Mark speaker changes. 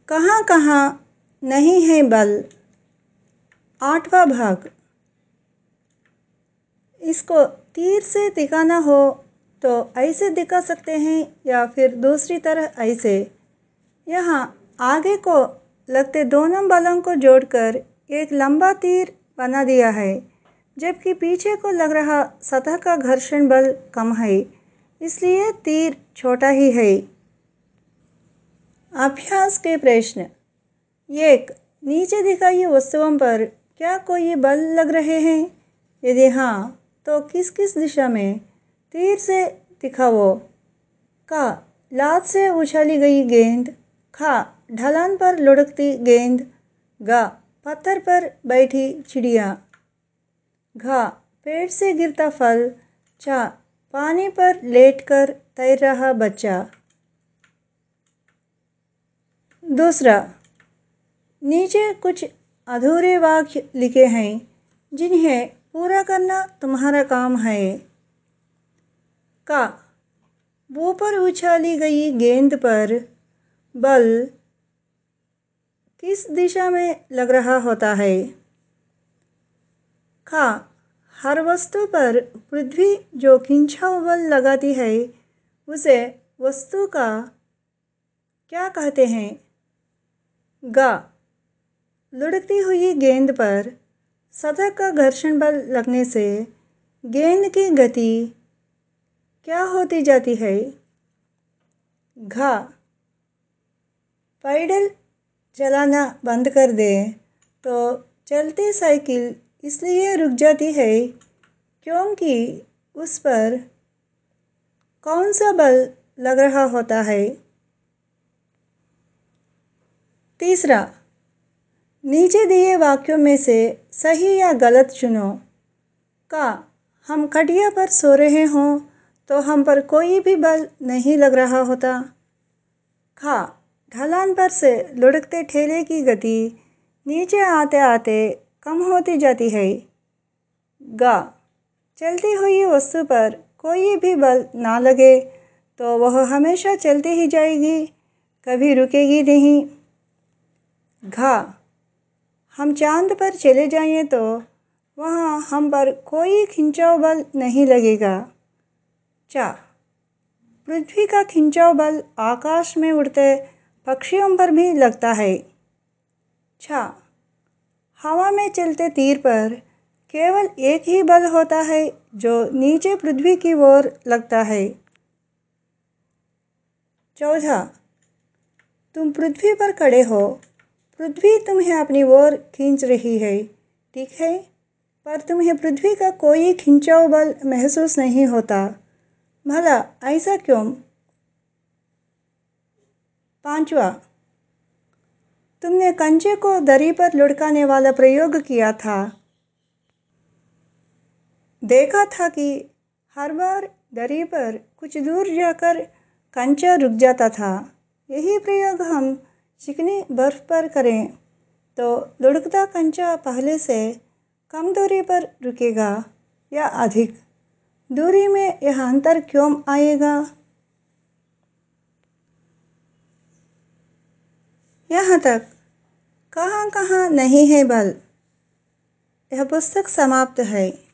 Speaker 1: कहाँ कहाँ नहीं है बल। आठवां भाग। इसको तीर से दिखाना हो तो ऐसे दिखा सकते हैं या फिर दूसरी तरह ऐसे। यहाँ आगे को लगते दोनों बलों को जोड़कर एक लंबा तीर बना दिया है, जबकि पीछे को लग रहा सतह का घर्षण बल कम है, इसलिए तीर छोटा ही है। अभ्यास के प्रश्न। 1. नीचे दिखाई वस्तुओं पर क्या कोई बल लग रहे हैं? यदि हाँ, तो किस किस दिशा में? तीर से दिखाओ। का. लात से उछाली गई गेंद। खा. ढलान पर लुढ़कती गेंद। गा. पत्थर पर बैठी चिड़िया। घा. पेड़ से गिरता फल। चा. पानी पर लेटकर तैर रहा बच्चा। दूसरा, नीचे कुछ अधूरे वाक्य लिखे हैं जिन्हें पूरा करना तुम्हारा काम है। का. ऊपर उछाली गई गेंद पर बल किस दिशा में लग रहा होता है? खा. हर वस्तु पर पृथ्वी जो खिंचाव बल लगाती है उसे वस्तु का क्या कहते हैं? गा. लुढ़कती हुई गेंद पर सतह का घर्षण बल लगने से गेंद की गति क्या होती जाती है? घा. पैडल चलाना बंद कर दे तो चलती साइकिल इसलिए रुक जाती है क्योंकि उस पर कौन सा बल लग रहा होता है? तीसरा, नीचे दिए वाक्यों में से सही या गलत चुनो। का. हम खटिया पर सो रहे हों तो हम पर कोई भी बल नहीं लग रहा होता। खा. ढलान पर से लुढ़कते ठेले की गति नीचे आते आते कम होती जाती है। गा. चलती हुई वस्तु पर कोई भी बल ना लगे तो वह हमेशा चलती ही जाएगी, कभी रुकेगी नहीं। घा. हम चांद पर चले जाएं तो वहाँ हम पर कोई खिंचाव बल नहीं लगेगा। चा. पृथ्वी का खिंचाव बल आकाश में उड़ते पक्षियों पर भी लगता है। छा. हवा में चलते तीर पर केवल एक ही बल होता है जो नीचे पृथ्वी की ओर लगता है। चौथा, तुम पृथ्वी पर खड़े हो, पृथ्वी तुम्हें अपनी ओर खींच रही है, ठीक है, पर तुम्हें पृथ्वी का कोई खिंचाव बल महसूस नहीं होता। भला ऐसा क्यों? पांचवा, तुमने कंचे को दरी पर लुढ़काने वाला प्रयोग किया था। देखा था कि हर बार दरी पर कुछ दूर जाकर कंचा रुक जाता था। यही प्रयोग हम चिकनी बर्फ पर करें तो लुढ़कता कंचा पहले से कम दूरी पर रुकेगा या अधिक दूरी में यह अंतर क्यों आएगा? यहाँ तक कहाँ कहाँ नहीं है बल। यह पुस्तक समाप्त है।